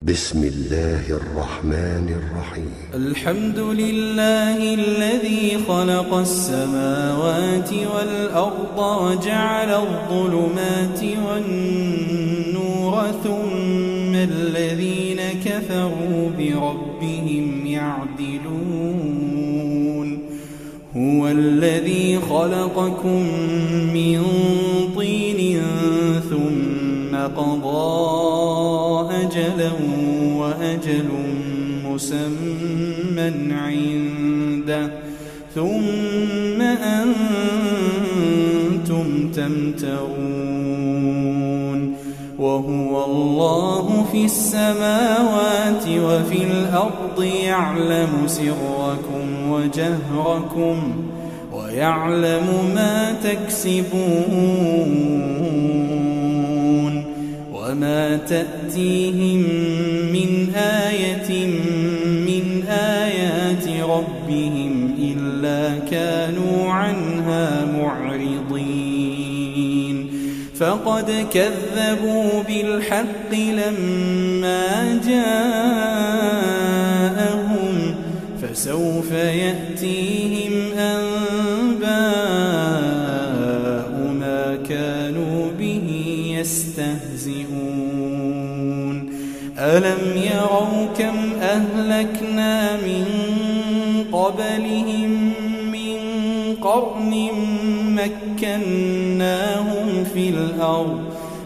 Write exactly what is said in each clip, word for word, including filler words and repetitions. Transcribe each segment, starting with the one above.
بسم الله الرحمن الرحيم. الحمد لله الذي خلق السماوات والأرض وجعل الظلمات والنور ثم الذين كفروا بربهم يعدلون. هو الذي خلقكم من طين ثم قضى أجلا وأجل مسمى عنده ثم أنتم تمترون. وهو الله في السماوات وفي الأرض يعلم سركم وجهركم ويعلم ما تكسبون. وما تأتيهم من آية من آيات ربهم إلا كانوا عنها معرضين. فقد كذبوا بالحق لما جاءهم فسوف يأتيهم أنباء ما كانوا به يستهزئون. ألم يروا كم أهلكنا من قبلهم من قرن مكناهم في الأرض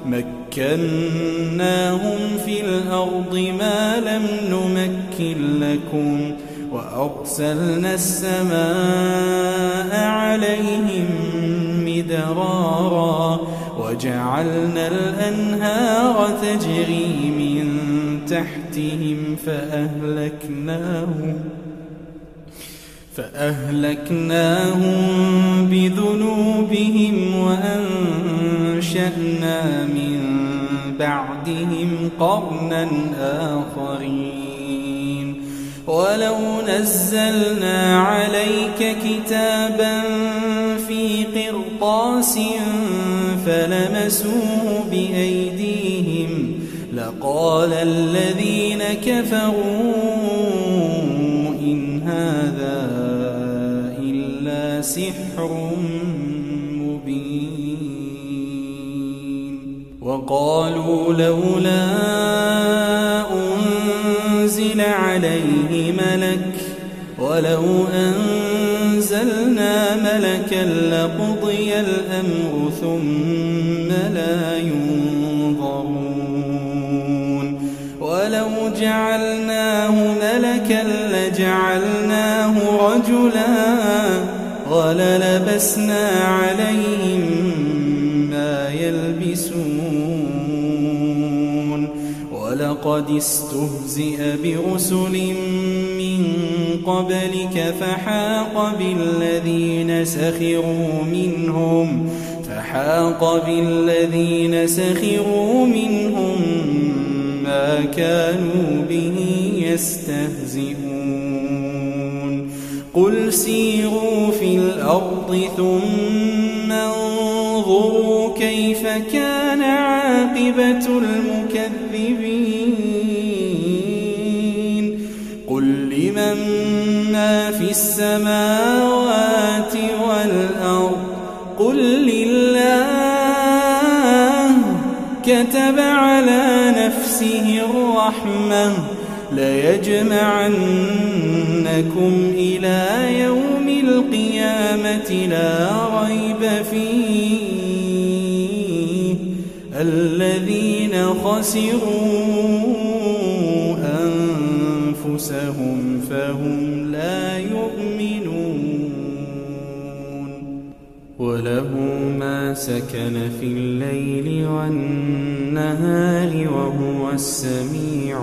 مكناهم في الأرض ما لم نمكن لكم وأرسلنا السماء عليهم مدرارا وجعلنا الأنهار تجري من تحتهم فأهلكناهم فأهلكناهم بذنوبهم وأنشأنا من بعدهم قرنا آخرين. ولو نزلنا عليك كتابا في قرطاس فلمسوه بأيديهم لقال الذين كفروا إن هذا إلا سحر مبين. وقالوا لولا أنزل عليه ملك ولو أنزلنا ملكا لقضي الأمر ثم لا ينظرون. ولو جعلناه ملكا لجعلناه رجلا وللبسنا عليهم ما يلبسون. ولقد استهزئ برسل من قبلك فحاق بالذين سخروا منهم فحاق بالذين سخروا منهم ما كانوا به يستهزئون. قل سيروا في الأرض ثم انظروا كيف كان عاقبة المكذبين. قل لمن ما في السماوات والأرض قل لله كتب على نفسه الرحمة ليجمعنكم إلى يوم القيامة لا ريب فيه الذين خسروا أنفسهم فهم لا يؤمنون. وله ما سكن في الليل والنهار وهو السميع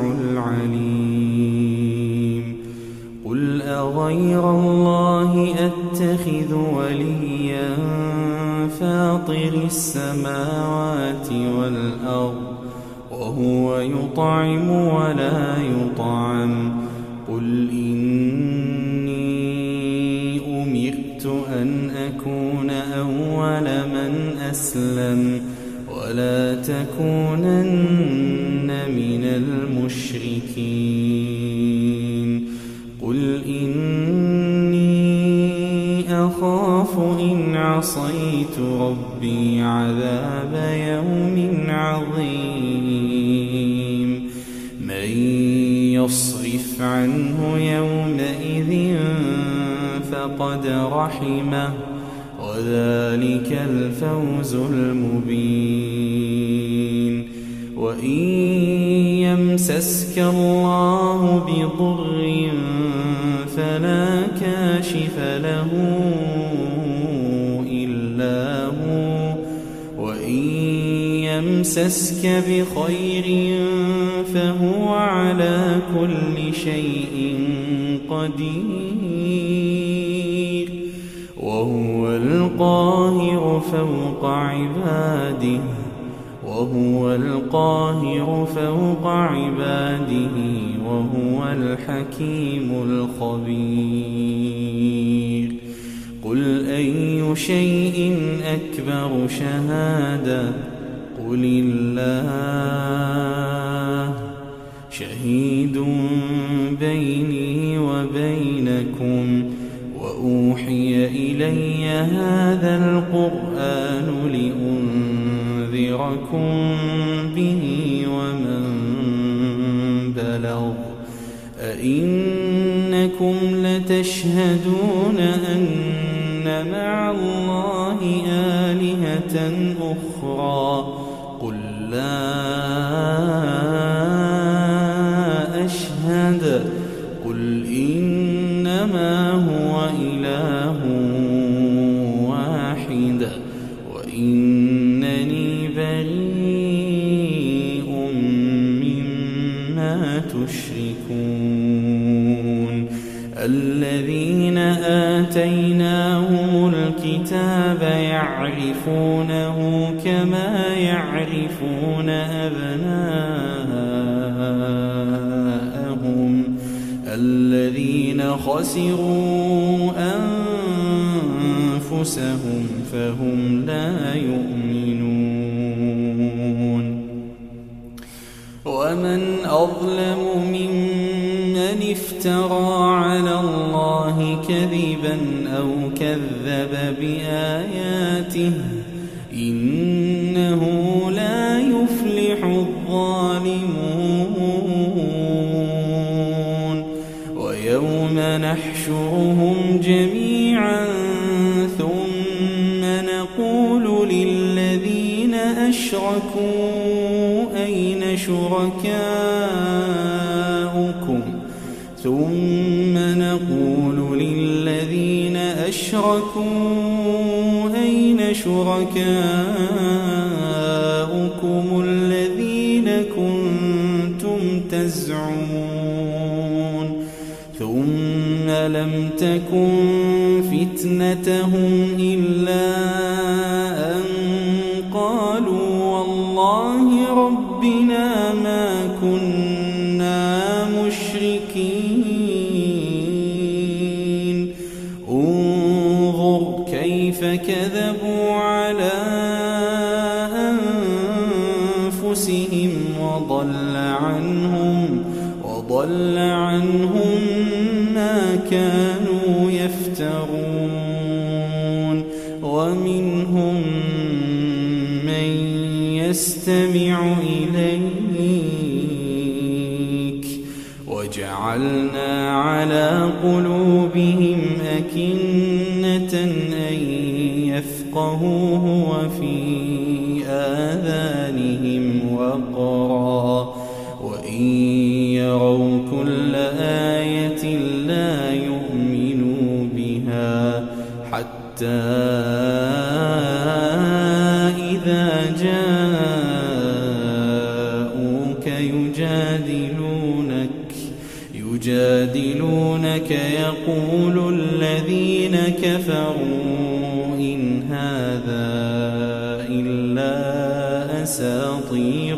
العليم. قل أغير الله أتخذ وليا فاطر السماوات والأرض وهو يطعم ولا يطعم. قل إني أمرت أن أكون أول من أسلم ولا تكونن من المشركين قل إني أخاف إن عصيت ربي عذاب يوم عظيم من يصرف عنه يومئذ فقد رحمه وذلك الفوز المبين وإن يمسسك الله بضر فلا كاشف له إلا هو وإن يمسسك بخير فهو على كل شيء قدير وهو القاهر فوق عباده وهو القاهر فوق عباده وهو الحكيم الخبير قل أي شيء أكبر شهادة قل الله شهيد بيني وبينكم وأوحي إلي هذا القرآن لأنذركم به ومن بلغ أئنكم لتشهدون أن مع الله آلهة أخرى قل لا أشهد قل إنما هو إله واحد وإنني بريء مما تشركون الذين آتيناهم الكتاب يعرفونه كما يعرفون أبناءهم الذين خسروا أنفسهم فهم لا يؤمنون ومن أظلم ممن افترى على الله كذبا أو كذب بآياته إنه لا يفلح الظالمون ويوم نحشرهم جميعا ثم نقول للذين أشركوا أين شركاؤكم ثم نقول للذين أشركوا أين شركاؤكم الذين كنتم تزعمون ثم لم تكن فتنتهم إلا أن قالوا والله ربنا ما كنا مشركين انظر كيف كذبوا على أنفسهم وضل عنهم وضل عنهم ما كانوا يفترون ومنهم من يستمع إليك وجعلنا على قلوبهم أكنة أن يفقهوه وفي آذانهم وقرا وإن يروا كل آية لا يؤمنوا بها حتى إذا جاءوك يجادلونك يجادلونك يقول الذين كفروا إن هذا إلا أساطير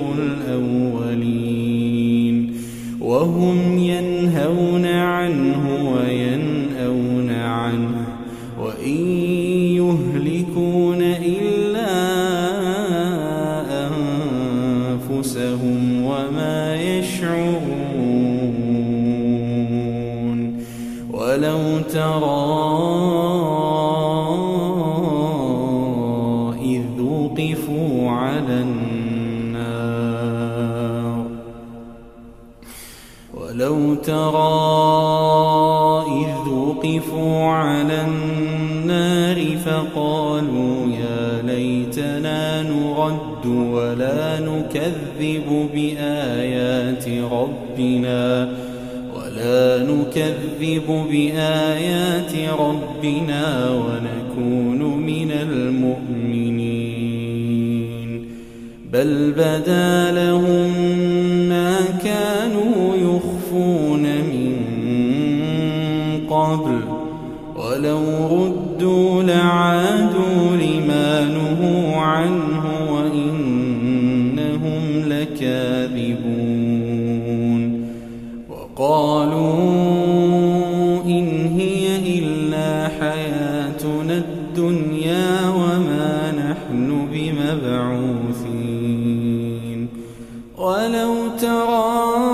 الأولين وهم ينهون عنه وينأون عنه وإن يهلكون إلا أنفسهم وما يشعرون ولو ترى إذ وقفوا على النار ولو ترى إذ وقفوا على النار فقالوا يا ليتنا نرد ولا نكذب بآيات ربنا ولا نكذب بآيات ربنا ونكون من المؤمنين بل بدا لهم ما كانوا يخفون من قبل ولو ردوا لعادوا لما نهوا عنه وإنهم لكاذبون وقالوا إن هي إلا حياتنا الدنيا وما نحن بمبعوثين ولو ترى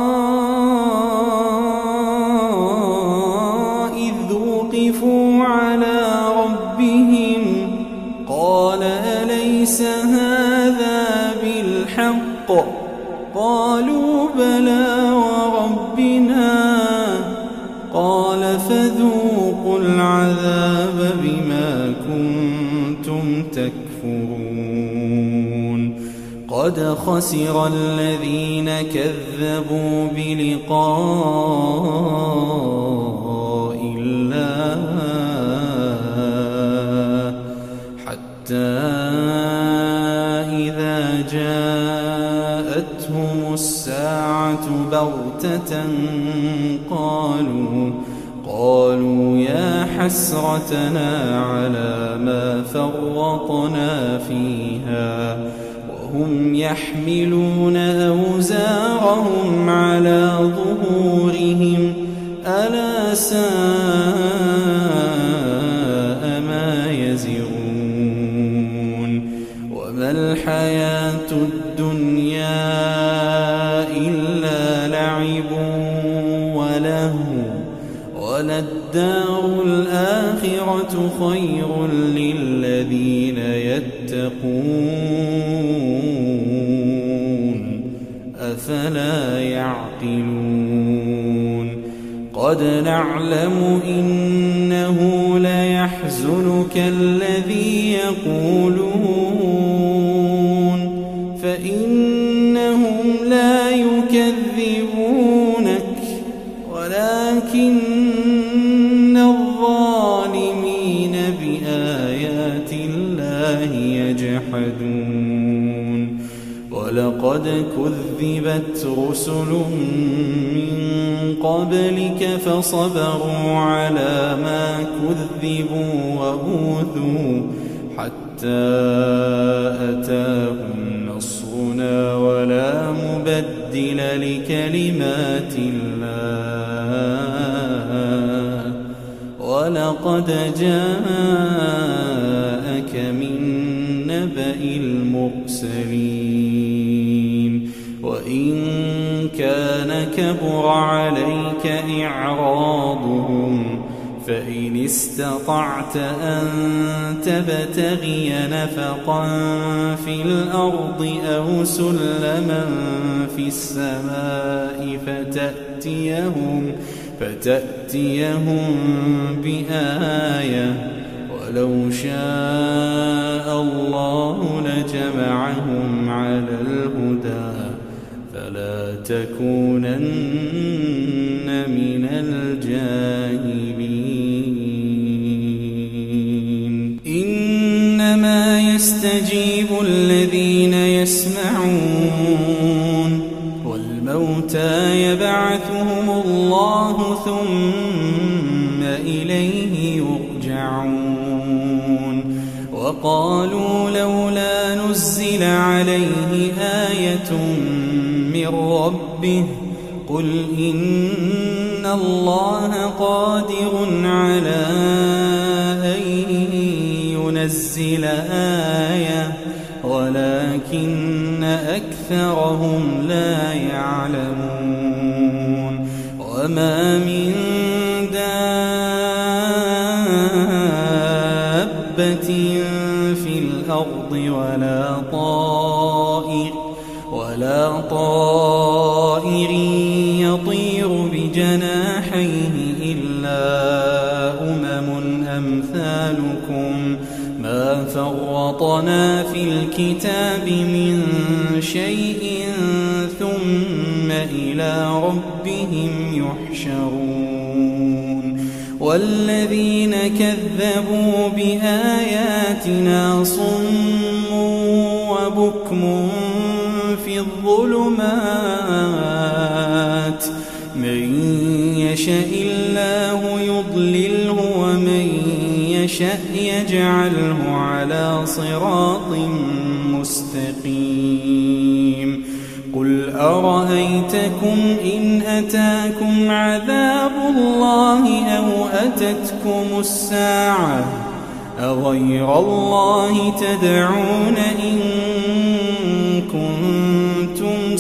إذ وقفوا على ربهم قال أليس هذا بالحق قالوا بلى وربنا قال فذوقوا العذاب بما كنتم تكفرون قد خسر الذين كذبوا بلقاء الله حتى إذا جاءتهم الساعة بغتة قالوا قالوا يا حسرتنا على ما فرطنا فيها وهم يحملون أوزارهم على ظهورهم ألا ساء ما يزرون وما الحياة الدنيا إلا لعب ولهو وللدار الآخرة خير للذين يتقون أفلا يعقلون قد نعلم إنه ليحزنك الذي يقولون فإنهم لا يكذبونك ولكن الظالمين بآيات الله يجحدون ولقد كذبت رسل من قبلك فصبروا على ما كذبوا وأوذوا حتى أتاهم نصرنا ولا مبدل لكلمات الله ولقد جاءك من نبأ المرسلين وإن كان كبر عليك إعراضهم فإن استطعت أن تبتغي نفقا في الأرض أو سلما في السماء فتأتيهم فتأتيهم بآية ولو شاء الله لجمعهم على الهدى فلا تكونن من الجاهلين إنما يستجيب الذين يسمعون والموتى يبعثهم الله ثم إليه يرجعون وقالوا لولا نزل عليه آية من ربه قل إن الله قادر على أن ينزل آية ولكن أكثرهم لا يعلمون وما من دابة دابة في الأرض ولا طائر ولا طائر يطير بجناحيه إلا أمم أمثالكم ما فرطنا في الكتاب من شيء ثم إلى ربهم يحشرون والذين كذبوا بآياتنا صم وبكم في الظلمات من يشاء الله يضلله ومن يشاء يجعله على صراط مستقيم قل أرأيتكم إن أتاكم عذاب الله أو أتتكم الساعة أغير الله تدعون إن كنتم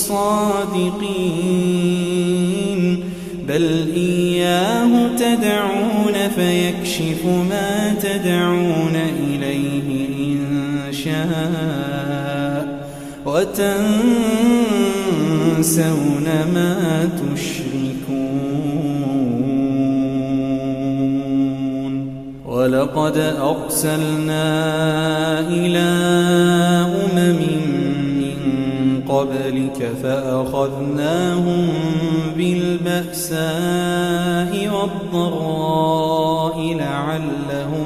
صادقين بل إياه تدعون فيكشف ما تدعون إليه إن شاء وتنسون ما تشركون ولقد أرسلنا إلى أمم من قبلك فأخذناهم بالبأساء والضراء لعلهم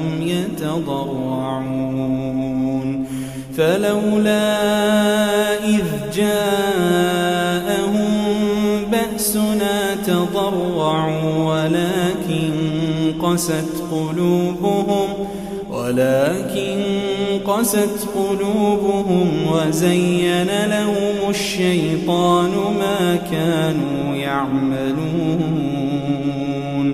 يتضرعون فلولا إذ جاءهم بأسنا تضرعوا ولكن قست قلوبهم ولكن قست قلوبهم وزين لهم الشيطان ما كانوا يعملون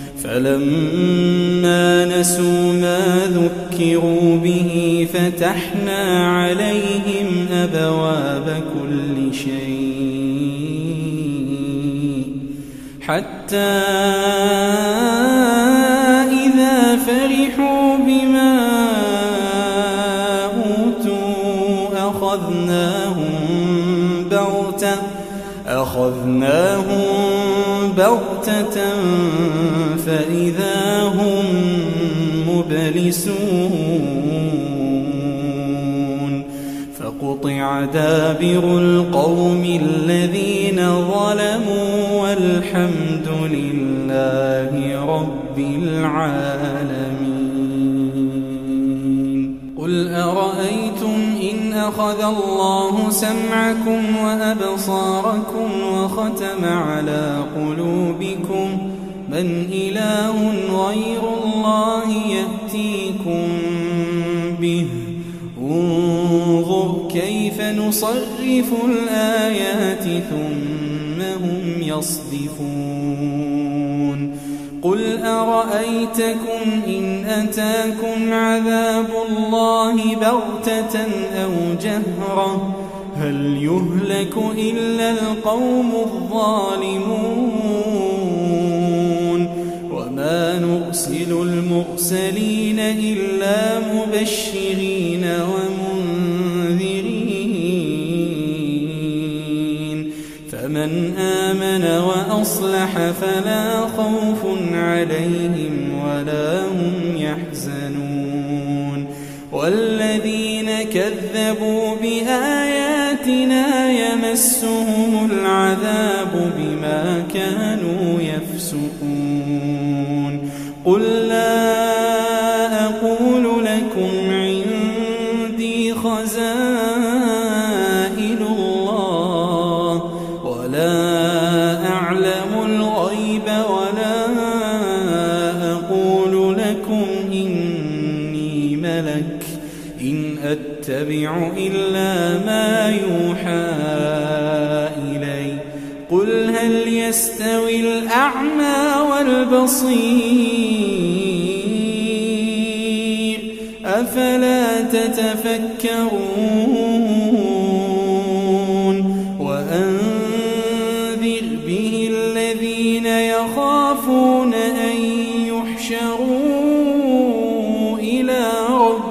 فلما نسوا ما ذكروا به فتحنا عليهم أبواب كل شيء حتى إذا فرحوا بما أوتوا أخذناهم بغتة أخذناهم بغتة فإذا هم مبلسون فقطع دابر القوم الذين ظلموا والحمد لله رب العالمين قل أرأيتم إن أخذ الله سمعكم وأبصاركم وختم على قلوبكم من إله غير الله يأتيكم به انظر كيف نصرف الآيات ثم هم يصدفون قل أرأيتكم إن أتاكم عذاب الله بغتة أو جهرة هل يهلك إلا القوم الظالمون وما نرسل المرسلين إلا مبشرين ومنذرين فمن آمن وأصلح فلا خوف عليهم ولا هم يحزنون والذين كذبوا بآياتنا يمسهم العذاب بما كانوا يفسقون قل لا أقول لكم عندي خزائن الله ولا أعلم الغيب ولا أقول لكم إني ملك إن أتبع إلا ما يوحى إلي قل هل يستوي الأعمى والبصير أفلا تتفكرون وأنذر به الذين يخافون أن يحشروا إلى ربهم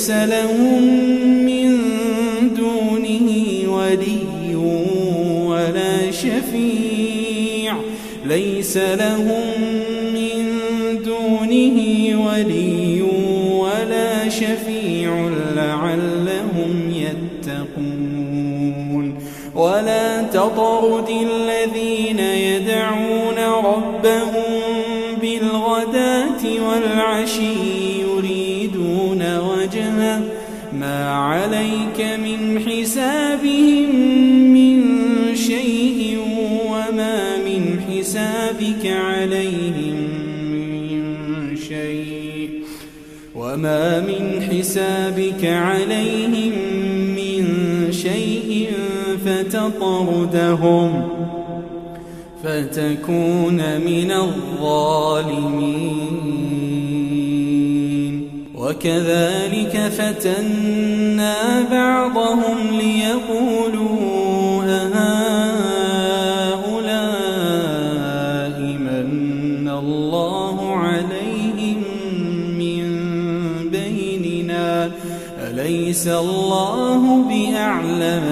ليس لهم من دونه ولي ولا شفيع ليس لهم من دونه ولي ولا شفيع لعلهم يتقون ولا تطرد الذين يدعون ربهم بالغداة والعشي يريدون وجهه ما عليك من حسابهم من شيء وما من حسابك عليهم من شيء وما من حسابك عليهم من شيء فتطردهم فتكون من الظالمين وكذلك فتنا بعضهم ليقولوا أهؤلاء من الله عليهم من بيننا أليس الله بأعلم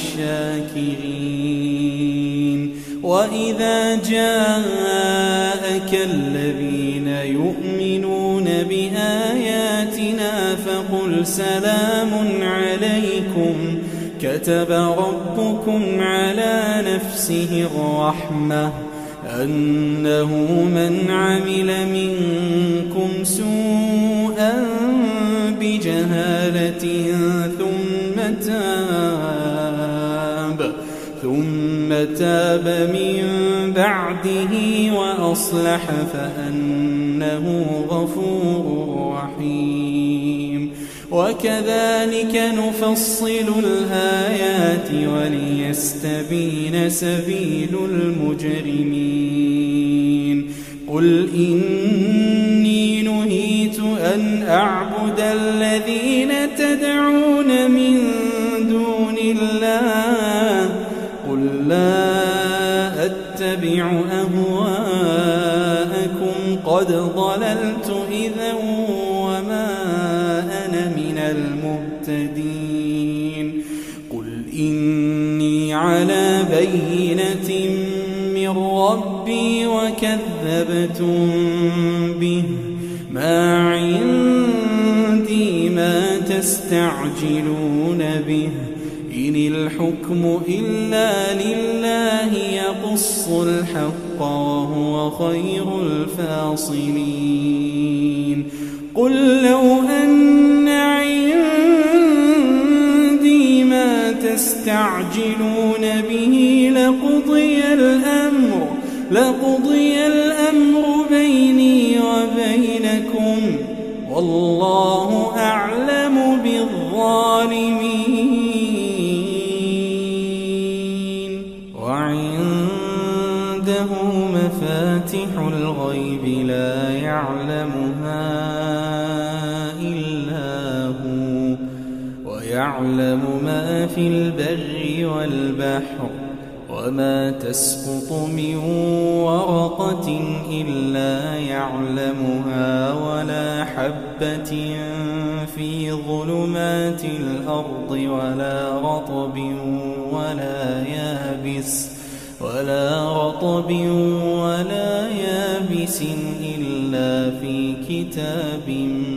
بالشاكرين وإذا جاءك الذين يؤمنون بآياتنا فقل سلام عليكم كتب ربكم على نفسه الرحمة أنه من عمل منكم سوءا بجهالة ثم تاب ثم تاب من بعده وأصلح فأنه غفور رحيم وكذلك نفصل الآيات وليستبين سبيل المجرمين قل إني نهيت أن أعبد الذين تدعون من دون الله قل لا أتبع أهواءكم قد ضللت إذا وما أنا من المهتدين قل إني على بينة من ربي وكذبتم به ما عندي ما تستعجلون به إن الحكم إلا لله يقص الحق وهو خير الفاصلين قل لو أن عندي ما تستعجلون به لقضي الأمر لقضي الأمر بيني وبينكم والله أعلم بالظالمين وعنده مفاتح الغيب لا يعلمها إلا هو ويعلم ما في البر والبحر وما تسقط من ورقة إلا يعلمها ولا حبة في ظلمات الأرض ولا رطب ولا يابس ولا رطب ولا يابس إلا في كتاب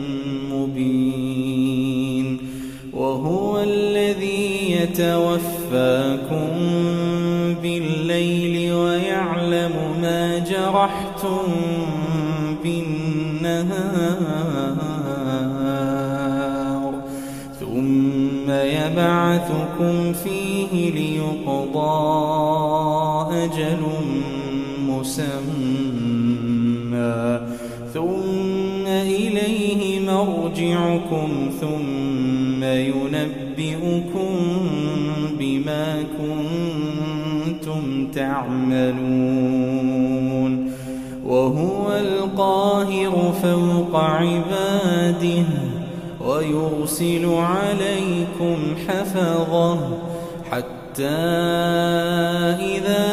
مبين وهو الذي يتوفاكم بالليل ويعلم ما جرحتم بالنهار ثم يبعثكم فيه ليقضى أجل مسمى ثم إليه مرجعكم ثم ينبئكم بما كنتم تعملون وهو القاهر فوق عباده ويرسل عليكم حفظه حتى إذا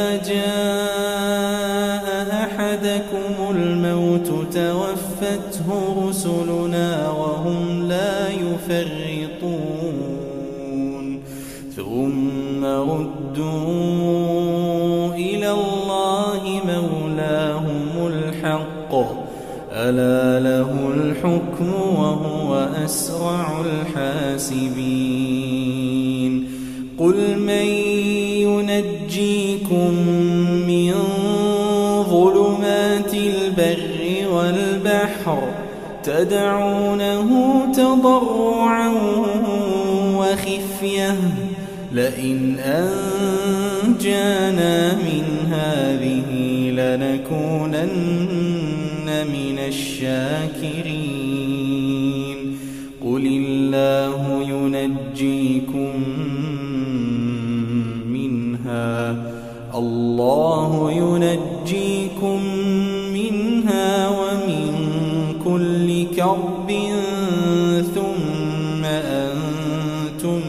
جاء أحدكم الموت توفته رسلنا وهم لا يفرطون يفرطون ثم ردوا إلى الله مولاهم الحق ألا له الحكم وهو أسرع الحاسبين قل من ينجيكم من ظلمات البر والبحر تدعونه تضرعا وخفية لئن أنجانا من هذه لنكونن من الشاكرين قل الله ينجيكم منها الله ينجيكم منها ومن كل كرب ثم أنتم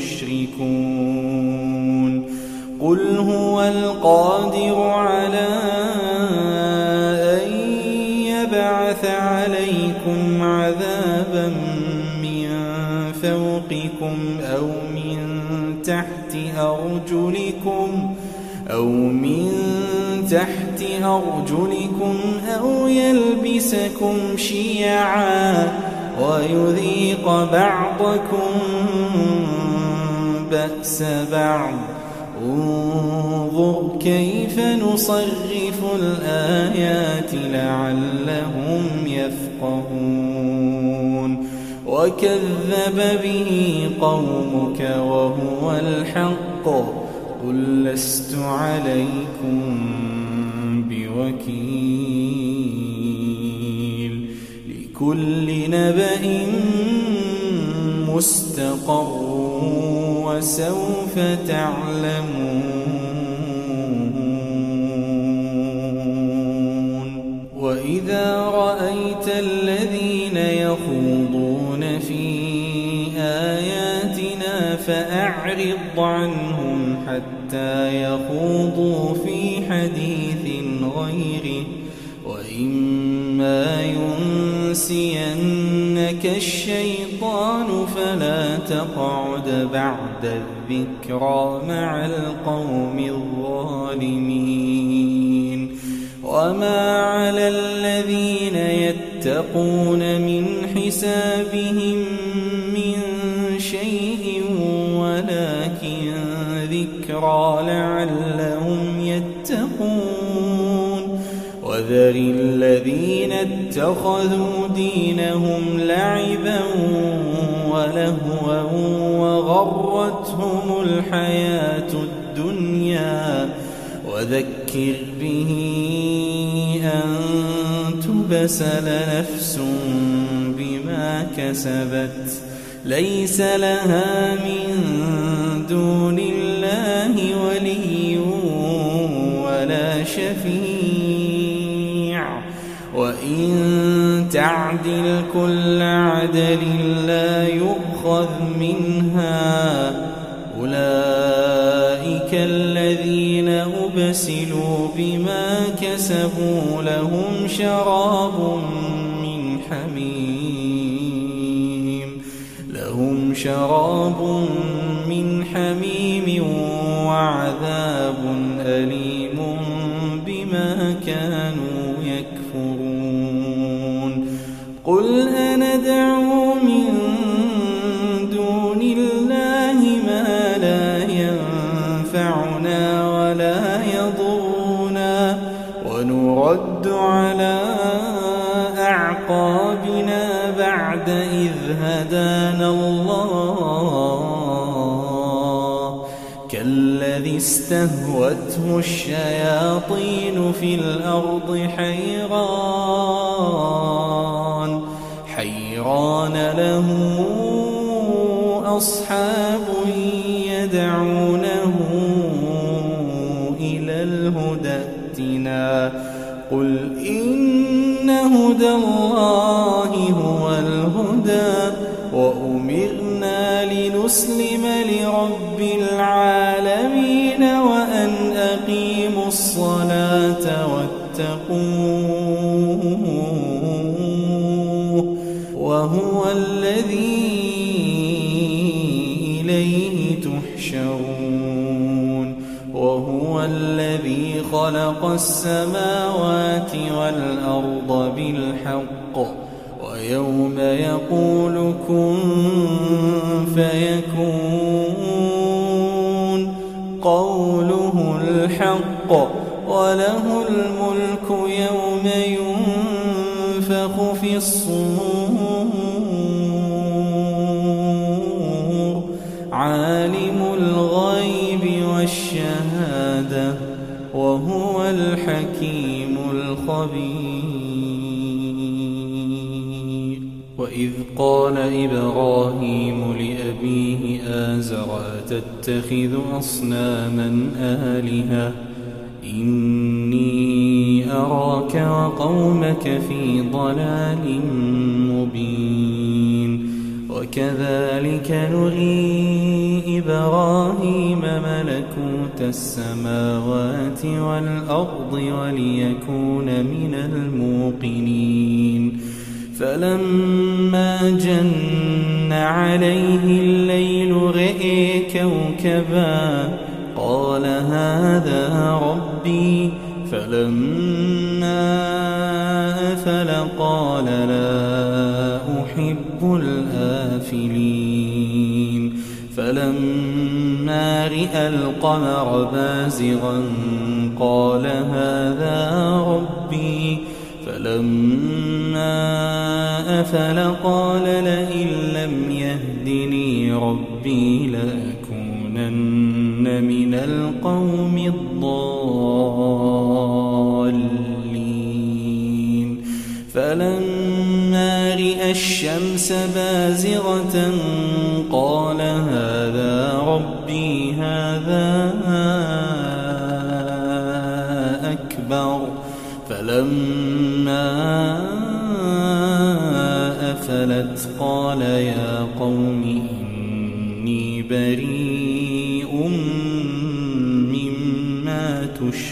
تشركون قل هو القادر على أن يبعث عليكم عذابا من فوقكم أو من تحت أرجلكم أو من تحت أرجلكم أو يلبسكم شيعا ويذيق بعضكم بأس بعض انظر كيف نصرف الآيات لعلهم يفقهون وكذب به قومك وهو الحق قل لست عليكم بوكيل لكل نبأ مستقر وسوف تعلمون وإذا رأيت الذين يخوضون في آياتنا فأعرض عنهم حتى يخوضوا في حديث غيره وإما ينسينك الشيطان فلا تقعد بعد الذكرى مع القوم الظالمين وما على الذين يتقون من حسابهم من شيء ولكن ذكرى لعلهم يتقون وذر الذين اتخذوا دينهم لعبا ولهوا وغرتهم الحياة الدنيا وذكر به أن تبسل نفس بما كسبت ليس لها من دون الله ولي ولا شفيع وإن تعدل كل عدل لا يؤخذ منها أولئك الذين أبسلوا بما كسبوا لهم شراب من حميم لهم شراب من حميم وعذاب أليم بما كانوا يكفرون قل أندعو من دون الله ما لا ينفعنا ولا يضرنا ونرد على أعقابنا بعد إذ هدانا الله كالذي استهوته الشياطين في الأرض حيران حيران له أصحاب يدعونه إلى الهدى ائتنا قل إن هدى الله هو الهدى وأمرنا لنسلم لرب العالمين وأن أقيموا الصلاة واتقوه وهو الذي الذي خلق السماوات والأرض بالحق ويوم يقول كن فيكون قوله الحق وله الملك يوم ينفخ في الصور عالم الغيب والشهادة وهو الحكيم الخبير. وإذ قال إبراهيم لأبيه آزر أتتخذ أصناما آلهة إني أراك وقومك في ضلال مبين. وكذلك نري إبراهيم ملكوت السماوات والأرض وليكون من الموقنين. فلما جن عليه الليل رأى كوكبا قال هذا ربي فلما أفل قال لا أحب الآفلين. فلما رأى القمر بازغا قال هذا ربي فلما أفل قال لئن لم يهدني ربي لأكونن من القوم الضالين. فلما رأى الشمس بازغة قال هذا ربي هذا أكبر. فلما أفلت قال يا قوم إني بريء مما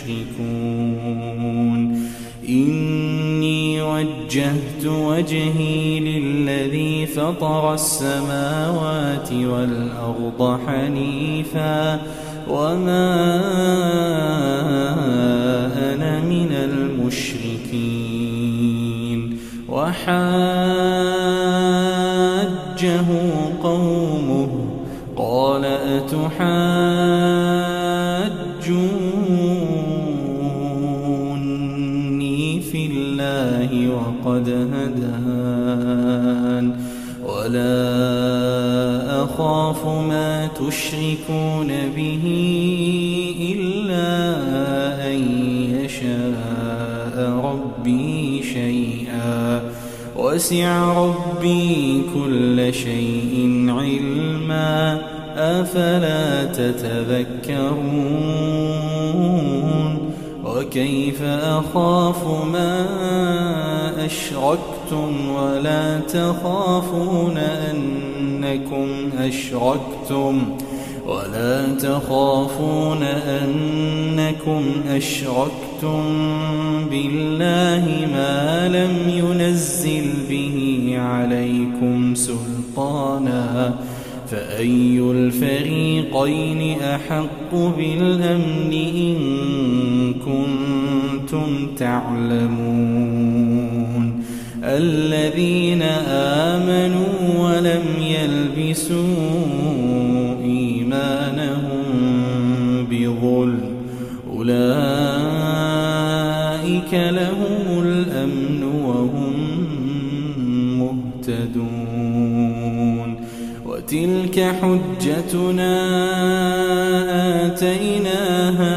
تشركون. إني وجهت وجهي للذي فطر السماوات والأرض حنيفا وما أنا من المشركين. وحاجه قومه قال أتحاجوني في الله وقد هدان ولا أخاف ما تشركون به إلا أن يشاء ربي شيئا وسع ربي كل شيء علما أفلا تتذكرون. وكيف أخاف ما أشركتم ولا تخافون أنكم أشركتم ولا تخافون أنكم أشركتم بالله ما لم ينزل به عليكم سلطانا فأي الفريقين أحق بالأمن إن كنتم تعلمون. الذين آمنوا ولم يلبسوا إيمانهم بظلم أولئك لهم الأمن وهم مهتدون. وتلك حجتنا آتيناها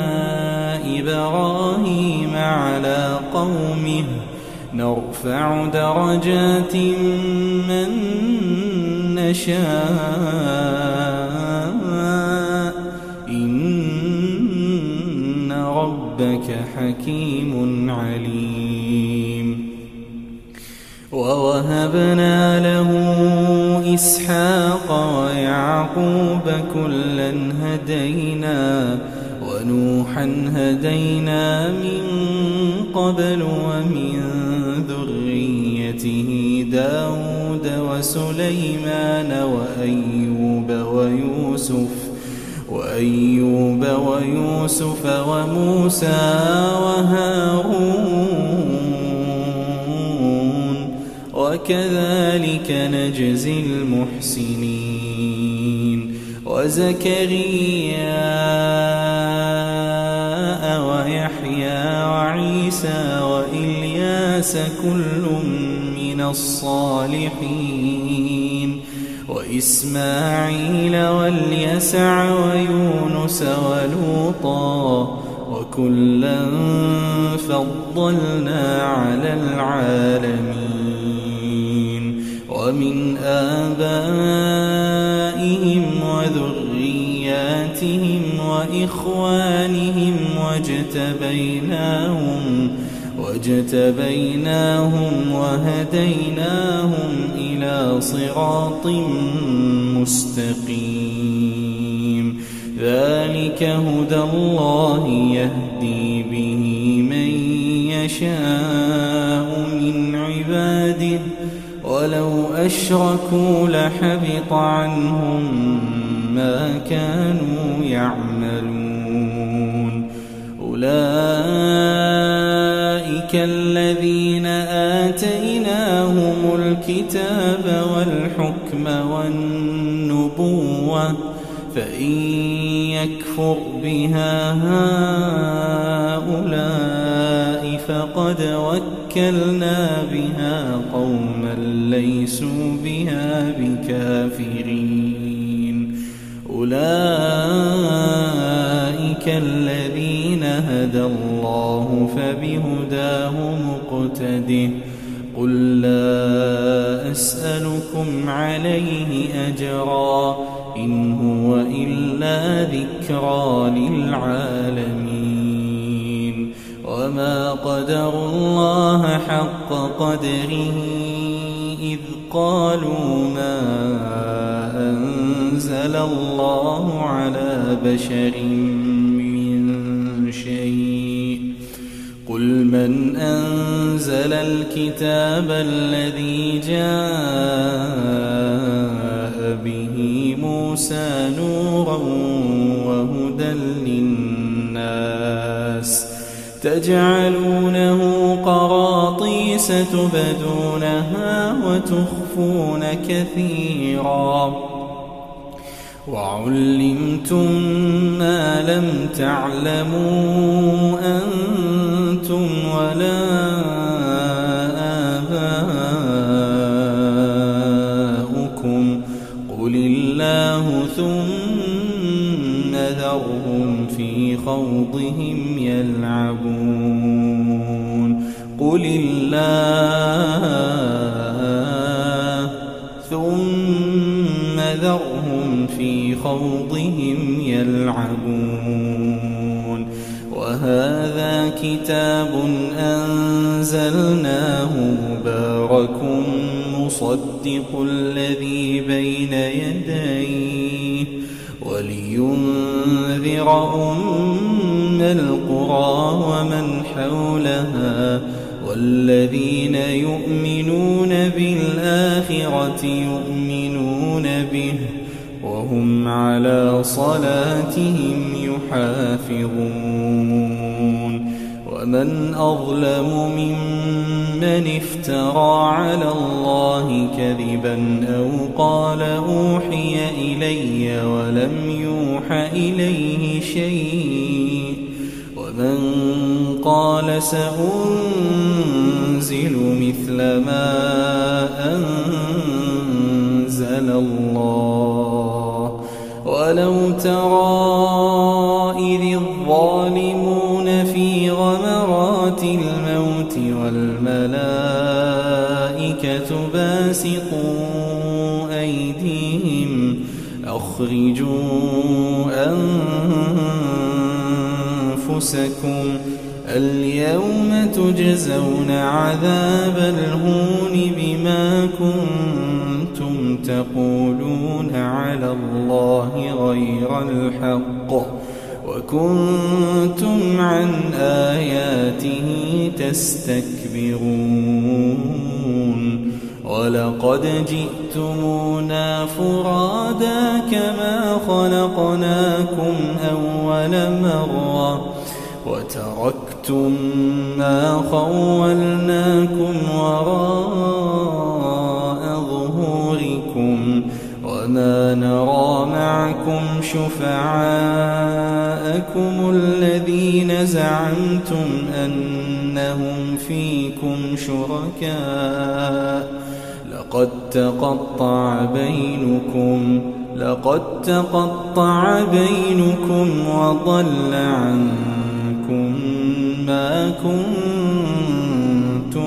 إبراهيم على قومه نرفع درجات من نشاء إن ربك حكيم عليم. ووهبنا له إسحاق ويعقوب كلا هدينا ونوحا هدينا من قبل ومن ذريته داود وسليمان وأيوب ويوسف وأيوب ويوسف وموسى وهارون وكذلك نجزي المحسنين وزكريا ويحيى وعيسى وإلياس كل من الصالحين وإسماعيل واليسع ويونس ولوطا وكلا فضلنا على العالمين ومن آبائهم وذرياتهم وإخوانهم واجتبيناهم واجتبيناهم وهديناهم إلى صراط مستقيم ذلك هدى الله يهدي به من يشاء من عباده ولو أشركوا لحبط عنهم ما كانوا يعملون أولئك الذين آتيناهم الكتاب والحكم والنبوة فإن يكفر بها هؤلاء فقد وكلنا بها قوما ليسوا بها بكافرين أولئك الذين هدى الله فبهداه مقتده قل لا أسألكم عليه أجرا إن هو إلا ذكرى للعالمين وما قدروا الله حق قدره إذ قالوا ما أنزل الله على بشر من شيء قل من أنزل الكتاب الذي جاء به موسى نورا وهدى للناس تجعلونه قراطيس تبدونها وتخفون كثيرا وعلمتم ما لم تعلموا أنتم ولا آباؤكم قل الله ثم ذرهم في خوضهم يلعبون قل الله ثم ذرهم في خوضهم يلعبون وهذا كتاب أنزلناه مبارك مصدق الذي بين يديه ولينذر أم القرى ومن حولها والذين يؤمنون بالآخرة يؤمنون به وهم على صلاتهم يحافظون ومن أظلم ممن افترى على الله كذبا أو قال أوحي إلي ولم يوح إليه شيء ومن قال سأنزل مثل ما أنزل الله ولو ترى إذ الظالمون في غمرات الموت والملائكة باسطوا أيديهم أخرجوا أنفسكم اليوم تجزون عذاب الهون بما كنتم تقولون على الله غير الحق وكنتم عن آياته تستكبرون ولقد جئتمونا فرادا كما خلقناكم أول مرة وتركتم ما خولناكم وراء ظهوركم وما نرى معكم شفعاءكم الذين زعمتم أنهم فيكم شركاء لقد تقطع بينكم لقد تقطع بينكم وضل عنكم ما كنتم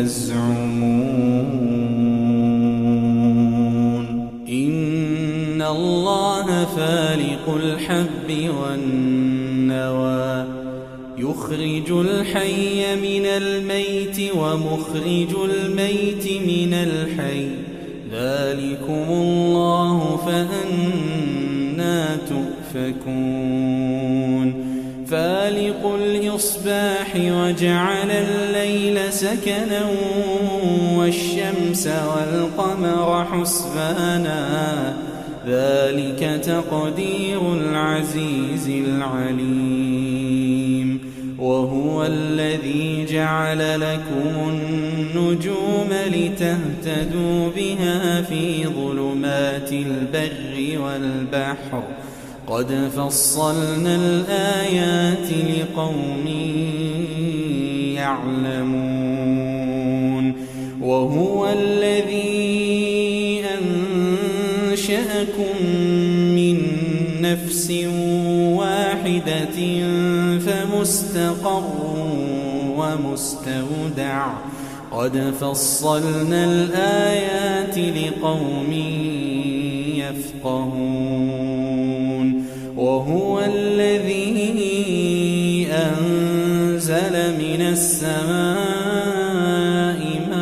تزعمون إن الله فالق الحب والنوى يخرج الحي من الميت ومخرج الميت من الحي ذلكم الله فأنى تؤفكون فالق الإصباح وجعل الليل سكنا والشمس والقمر حسبانا ذلك تقدير العزيز العليم وهو الذي جعل لكم النجوم لتهتدوا بها في ظلمات البر والبحر قد فصلنا الآيات لقوم يعلمون وهو الذي أنشأكم من نفس واحدة فمستقر ومستودع قد فصلنا الآيات لقوم يفقهون وهو الذي أنزل من السماء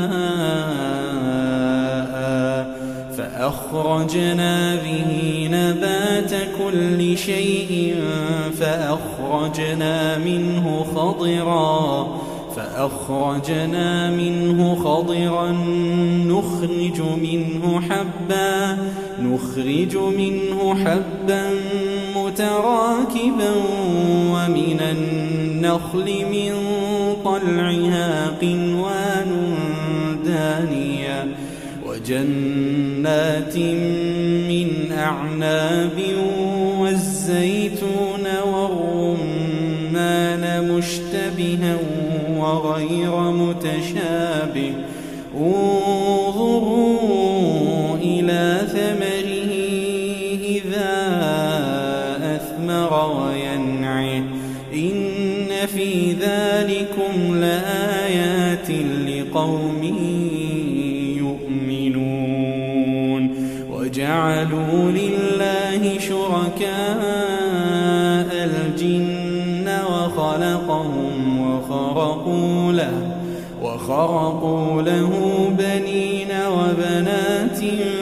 ماء فأخرجنا به نبات كل شيء فأخرجنا منه خضرا فأخرجنا منه خضرا نخرج منه حبا نخرج منه حبا متراكبا ومن النخل من طلعها قنوان دانية وجنات من أعناب والزيتون والرمان مشتبها وغير متشابه انظروا إلى ثمره إذا أثمر وينعه إن في ذلكم لآيات لقوم يؤمنون وجعلوا لله شركاء الجن وخلقهم وخرقوا له وخرقوا له بنين وبنات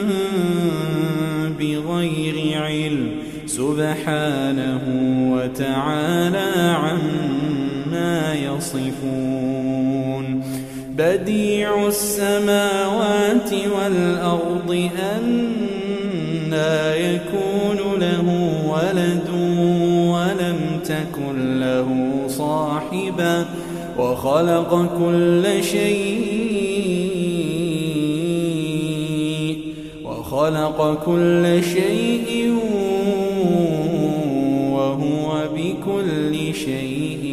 بغير علم سبحانه وتعالى عما يصفون بديع السماوات والأرض أنى يكون له ولد ولم تكن له صاحبة وخلق كل شيء وخلق كل شيء وهو بكل شيء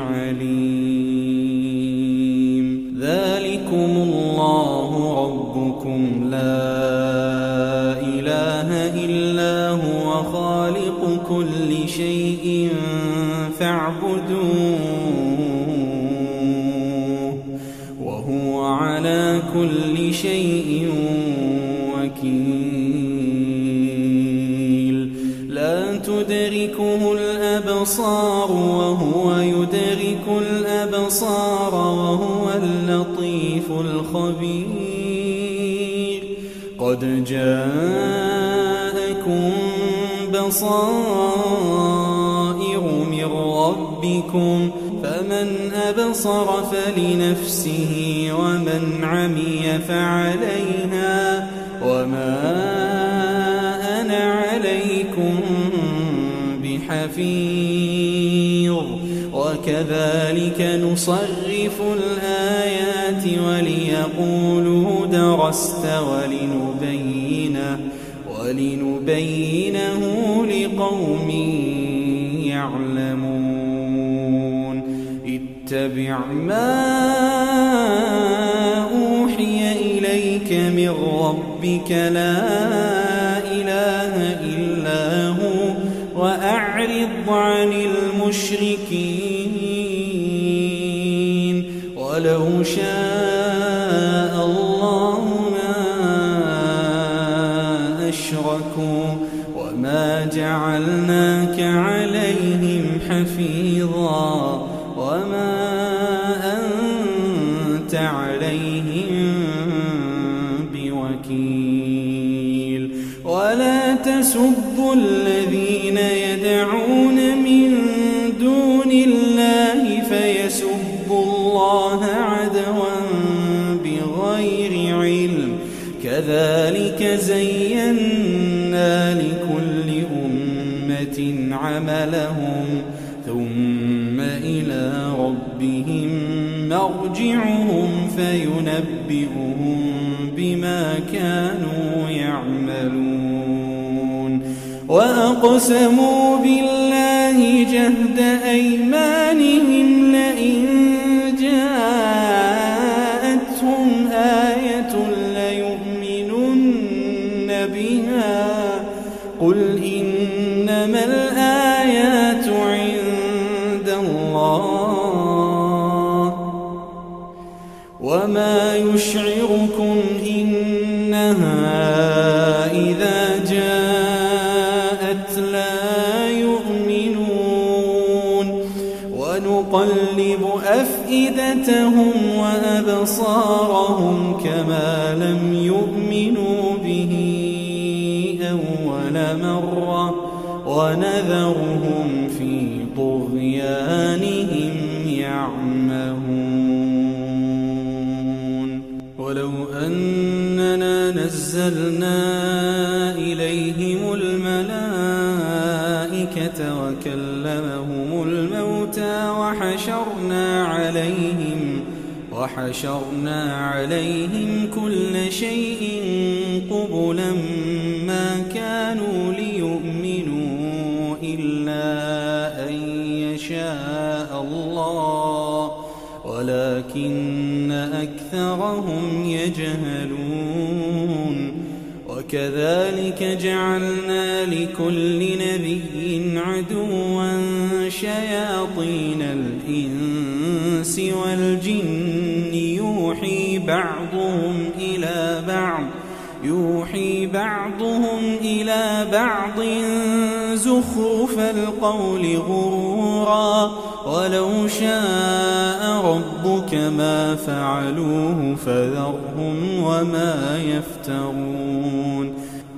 عليم ذلكم الله ربكم لا إله إلا هو خالق كل شيء فاعبدوه وهو على كل شيء وكيل لا تدركه الأبصار وهو يدرك الأبصار وهو اللطيف الخبير قد جاءكم بصائر من ربكم فمن أبصر فلنفسه ومن عمي فعليها وما أنا عليكم بحفيظ وكذلك نصرف الآيات وليقولوا درست ولنبينه ولنبينه لقوم يعلمون اتبع ما أوحي إليك من ربك لا إله إلا هو وأعرض عن المشركين ولو شاء الله ما أشركوا وما جعلناك عليهم حفيظا وما أنت عليهم بوكيل ولا تسبوا الذين يدعون من دون الله فيسبوا الله عدوا بغير علم كذلك زينا لكل أمة عملهم ثم إلى ربهم مرجعهم فينبئهم بما كانوا يعملون وأقسموا بالله جهد أيمانهم لئن جاءتهم آية ليؤمنن بها قل إنما الآيات عند الله وما يشعركم إنها إذا جاءت لا يؤمنون ونقلب أفئدتهم وأبصارهم كما لم يؤمنوا به أول مرة ونذرهم في طغيانهم يعمهون ولو أننا نزلنا إليهم الملائكة وكلمهم الموتى وحشرنا عليهم وحشرنا عليهم كل شيء قبلا ما كانوا ليؤمنوا إلا أن يشاء الله ولكن أكثرهم يجهلون وكذلك جعلنا لكل نبي عدوا شياطين الإنس والجن يوحي بعضهم إلى بعض يوحي بعضهم إلى بعض زخرف القول غرورا ولو شاء ربك ما فعلوه فذرهم وما يفترون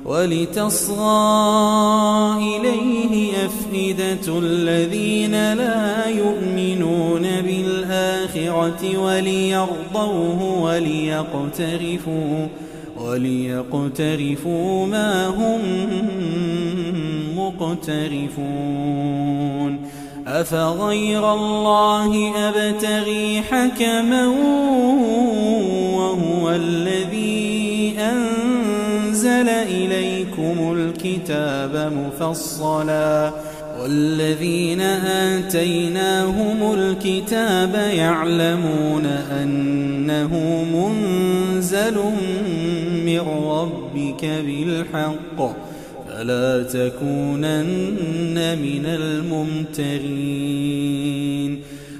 ولتصغى إليه أفئدة الذين لا يؤمنون بالآخرة وليرضوه وليقترفوا وليقترفوا ما هم مقترفون أفغير الله أبتغي حكما وهو الذي أنزل إليكم الكتاب مفصلا والذين آتيناهم الكتاب يعلمون أنه منزل من ربك بالحق فلا تكونن من الممترين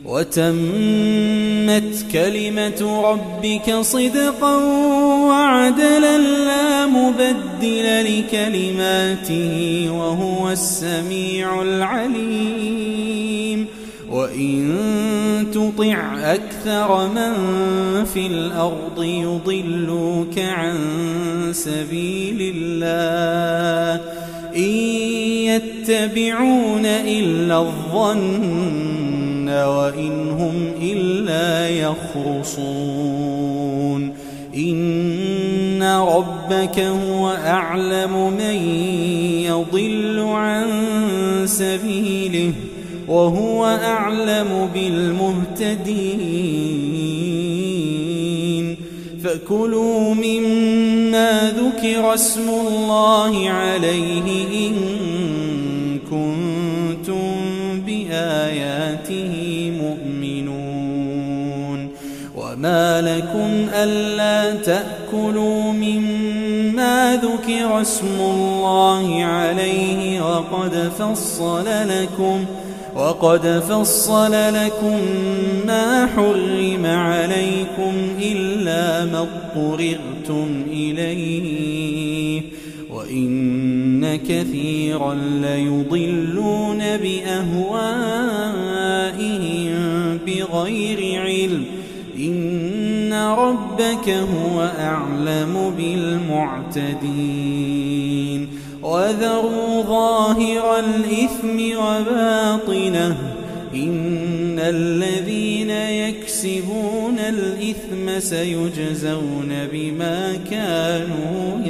وتمت كلمة ربك صدقا وعدلا لا مبدل لكلماته وهو السميع العليم وإن تطع أكثر من في الأرض يضلوك عن سبيل الله إن يتبعون إلا الظن وإن هم إلا يخرصون إن ربك هو أعلم من يضل عن سبيله وهو أعلم بالمهتدين فكلوا مما ذكر اسم الله عليه إن كنتم بآياته مؤمنون وما لكم ألا تأكلوا مما ذكر اسم الله عليه وقد فصل لكم وقد فصل لكم ما حرم عليكم إلا ما اضطررتم إليه وإن كثيرا ليضلون بأهوائهم بغير علم إن ربك هو أعلم بالمعتدين وذروا ظاهر الإثم وباطنه إن الذين يكسبون الإثم سيجزون بما كانوا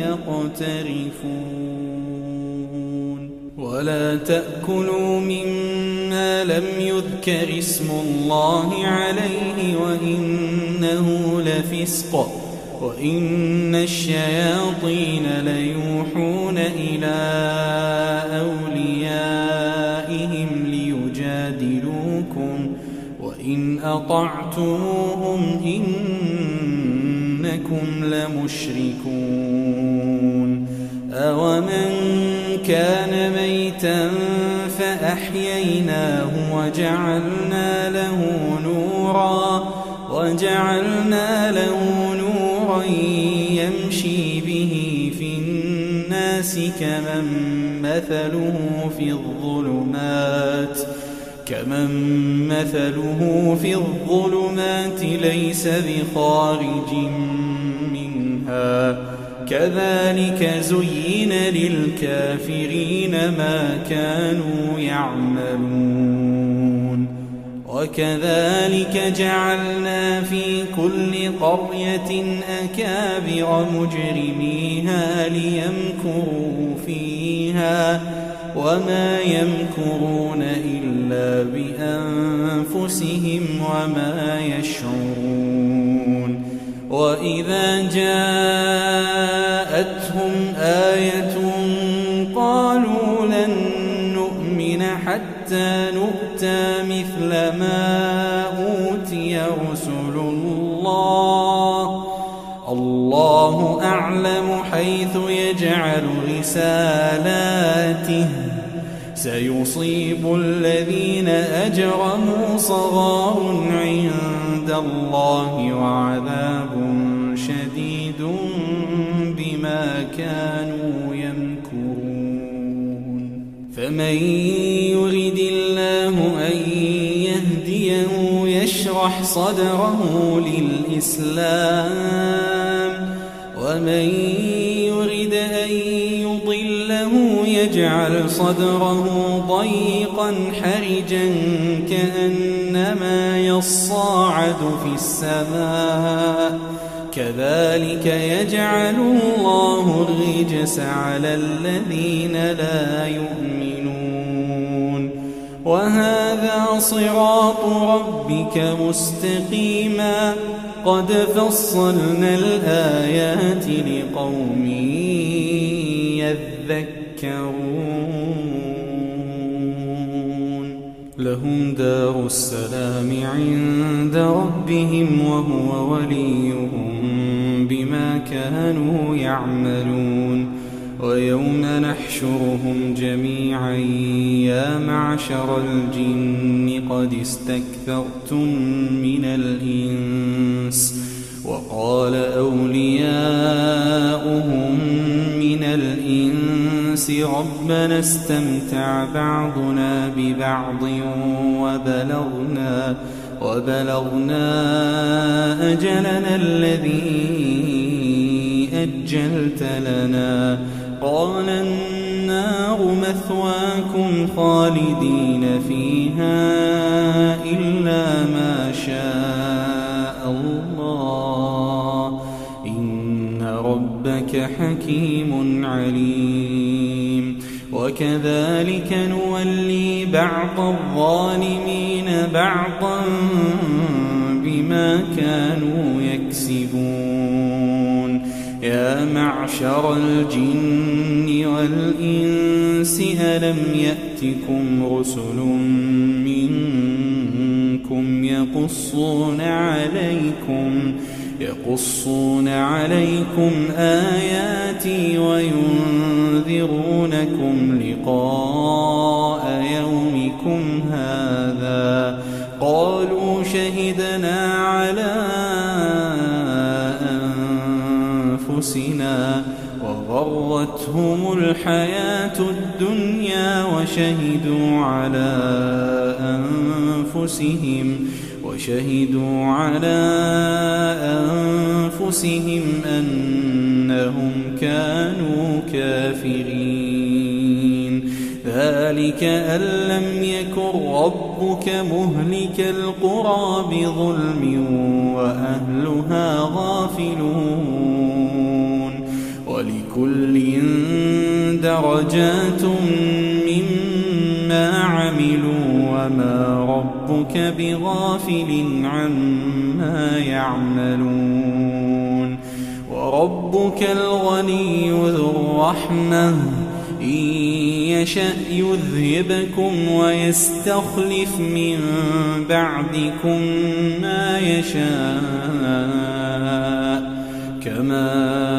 يقترفون ولا تأكلوا مما لم يذكر اسم الله عليه وإنه لفسق وإن الشياطين ليوحون إلى أوليائهم ليجادلوكم وإن أطعتموهم إنكم لمشركون أومن كان ميتا فأحييناه وجعلنا له نورا وجعلنا له نورا يمشي به في الناس كمن مثله في الظلمات كمن مثله في الظلمات ليس بخارج منها كذلك زين للكافرين ما كانوا يعملون وكذلك جعلنا في كل قرية أكابر مجرميها ليمكروا فيها وما يمكرون إلا بأنفسهم وما يشعرون وإذا جاءتهم آية قالوا لن نؤمن حتى نؤتى مثل ما أوتي رسل الله الله أعلم حيث يجعل رسالاته سيصيب الذين أجرموا صغار عند الله وعذاب شديد بما كانوا يمكرون فمن يرد الله أن يهديه يشرح صدره للإسلام ومن يرد أن يضله يجعل صدره ضيقا حرجا كأنما يصاعد في السماء كذلك يجعل الله الرجس على الذين لا يؤمنون وهذا صراط ربك مستقيما قد فصلنا الآيات لقوم يذكرون لهم دار السلام عند ربهم وهو وليهم بما كانوا يعملون ويوم نحشرهم جميعا يا معشر الجن قد استكثرتم من الإنس وقال أولياؤهم من الإنس ربنا استمتع بعضنا ببعض وبلغنا وبلغنا أجلنا الذي أجلت لنا قال النار النار مثواكم خالدين فيها إلا ما شاء الله إن ربك حكيم عليم وكذلك نولي بعض الظالمين بعضا بما كانوا يكسبون يا معشر الجن والإنس ألم يأتكم رسل منكم يقصون عليكم يقصون عليكم آياتي وينذرونكم لقاء يومكم هذا قالوا شهدنا على أنفسنا وغرتهم الحياة الدنيا وشهدوا على أنفسهم وشهدوا على أنفسهم أنهم كانوا كافرين ذلك أن لم يكن ربك مهلك القرى بظلم وأهلها غافلون ولكل درجات مما عملوا وما ربك بغافل عما يعملون وربك الغني ذو الرحمة إن يشأ يذهبكم ويستخلف من بعدكم ما يشاء كما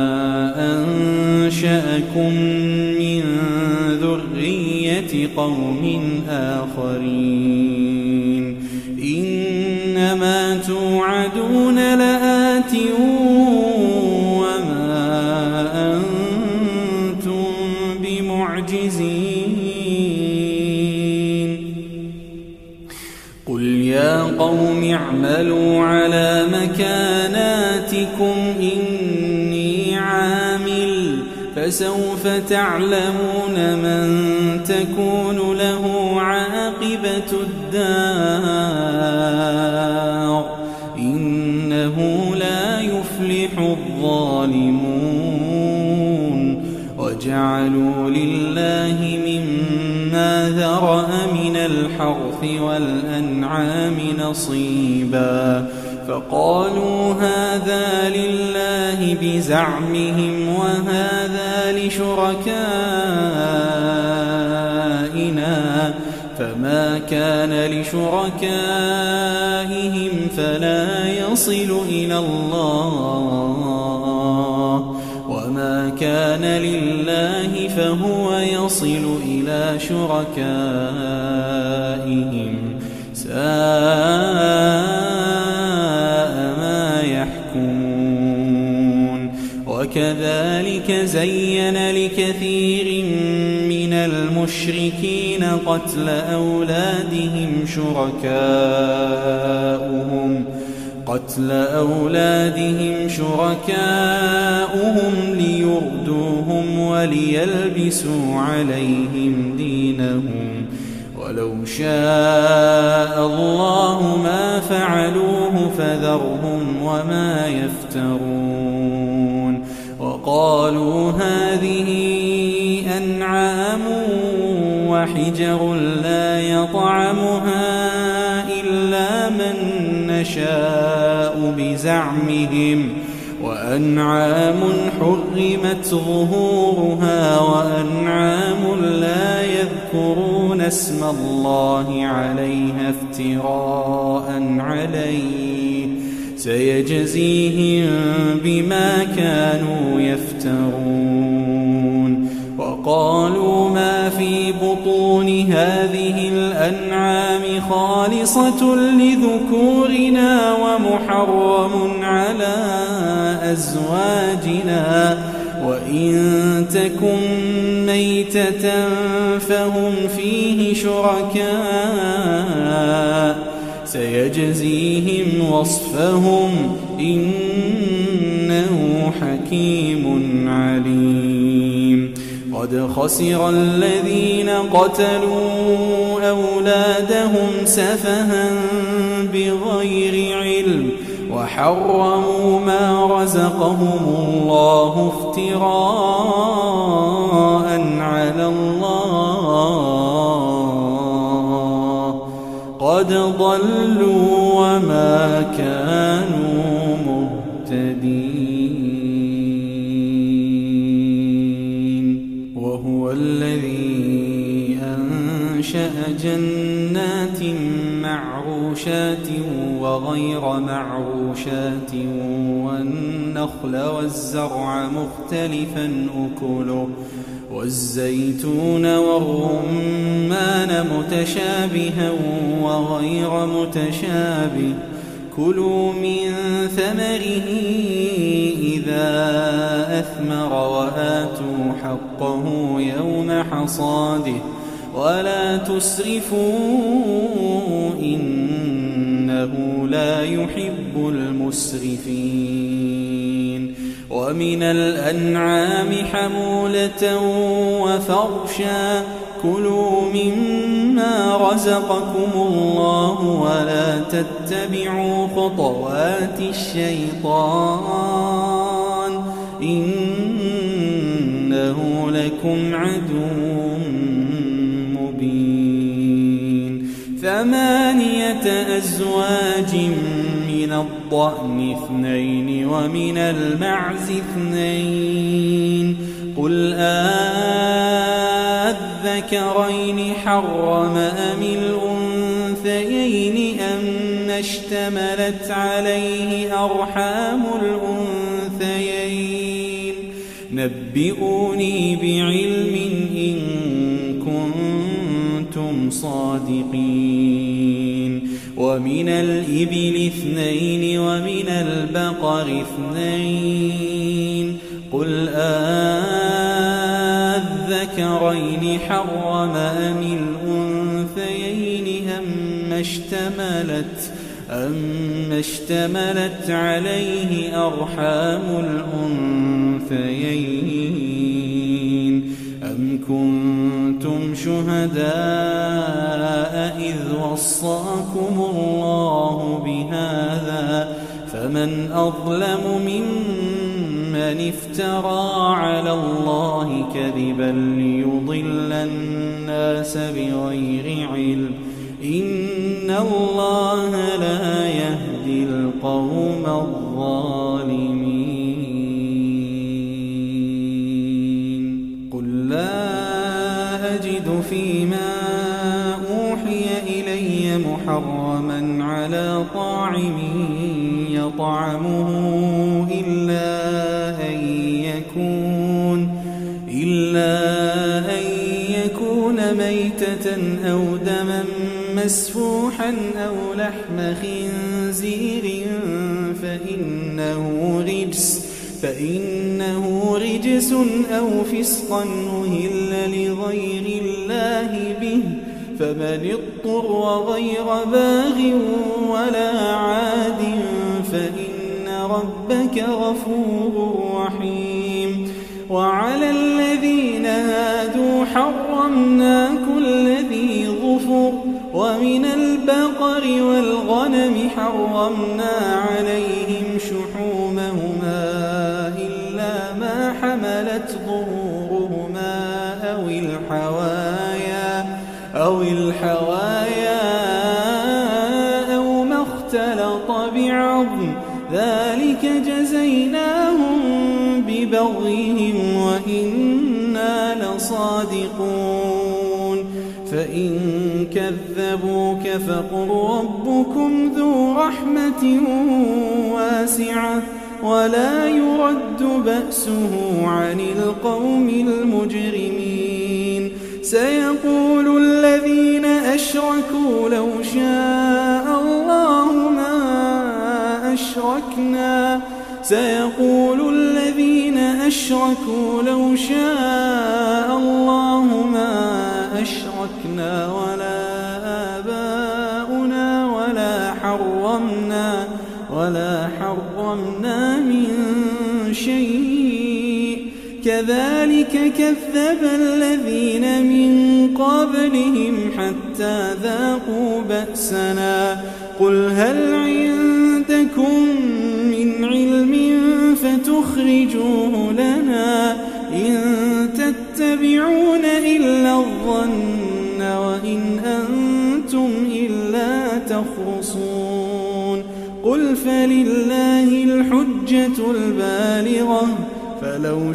أنشأكم من ذرية قوم آخرين إنما توعدون لآت وما أنتم بمعجزين قل يا قوم اعملوا على مكاناتكم إني عامل فسوف تعلمون من تكون له عاقبة الدار إنه لا يفلح الظالمون وجعلوا لله مما ذرأ من الحرث والأنعام نصيبا فقالوا هذا لله بزعمهم وهذا لشركائنا فما كان لشركائهم فلا يصل إلى الله وما كان لله فهو يصل إلى شركائهم ساء ما يحكمون وكذلك زين لكثير من المشركين قتل أولادهم شركاؤهم قتل أولادهم شركاؤهم ليردوهم وليلبسوا عليهم دينهم ولو شاء الله ما فعلوه فذرهم وما يفترون وقالوا هذه أنعام وحجر لا يطعمها إلا من نشاء بزعمهم وأنعام حرمت ظهورها وأنعام لا يذكرون اسم الله عليها افتراء عليه سيجزيهم بما كانوا يفترون وقالوا ما في بطون هذه الأنعام خالصة لذكورنا ومحرم على أزواجنا وإن تكن ميتة فهم فيه شركاء سيجزيهم وصفهم إنه حكيم عليم قد خسر الذين قتلوا أولادهم سفها بغير علم وحرموا ما رزقهم الله افتراء على الله قد ضلوا وما كانوا مهتدين. وهو الذي أنشأ جنات معروشات وغير معروشات والنخل والزرع مختلفا أكله والزيتون والرمان متشابها وغير متشابه كلوا من ثمره إذا أثمر وآتوا حقه يوم حصاده ولا تسرفوا إنه لا يحب المسرفين. ومن الأنعام حمولة وفرشا كلوا مما رزقكم الله ولا تتبعوا خطوات الشيطان إنه لكم عدو مبين. ثمانية أزواج من الضأن اثنين ومن المعز اثنين قل أذكرين حرم أم الأنثيين أم اشتملت عليه أرحام الأنثيين نبئوني بعلم إن كنتم صادقين. ومن الإبل اثنين ومن البقر اثنين قل أذكرين حرم أم الأنثيين أم اشتملت أم اشتملت عليه أرحام الأنثيين أم كنتم شهداء إذ وصاكم الله بهذا فمن أظلم ممن افترى على الله كذبا ليضل الناس بغير علم إن الله لا يهدي القوم الظالمين. قل لا أجد فيما أوحي إلي محرما على طاعم يطعمه إلا أن يكون إلا أن يكون ميتة أو دما مسفوحا أو لحم خنزير فإنه رجس فإنه رجس أو فسقا أهل لغير الله به فمن اضطر غير باغ ولا عاد فإن ربك غفور رحيم. وعلى الذين هادوا حرمنا كل ذي ظفر ومن البقر والغنم حرمنا عليهم شحومهما إلا ما حملت ظهورهما أو الحوايا أو الحوايا أو ما اختلط بعظم ذلك جزيناهم ببغيهم وإنا لصادقون. فإن كذبوك فقل ربكم ذو رحمة واسعة ولا يرد بأسه عن القوم المجرمين. سيقول الذين أشركوا لو شاء الله ما أشركنا سيقول الذين أشركوا لو شاء الله ما أشركنا ولا آباؤنا ولا حرمنا ولا حرمنا من شيء كذلك كذب الذين من قبلهم حتى ذاقوا بأسنا قل هل عندكم من علم فتخرجوه لنا إن تتبعون إلا الظن وإن أنتم إلا تخرصون قل فلله الحجة البالغة فلو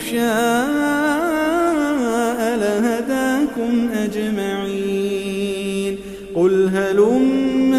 شاء لهداكم أجمعين قل هلم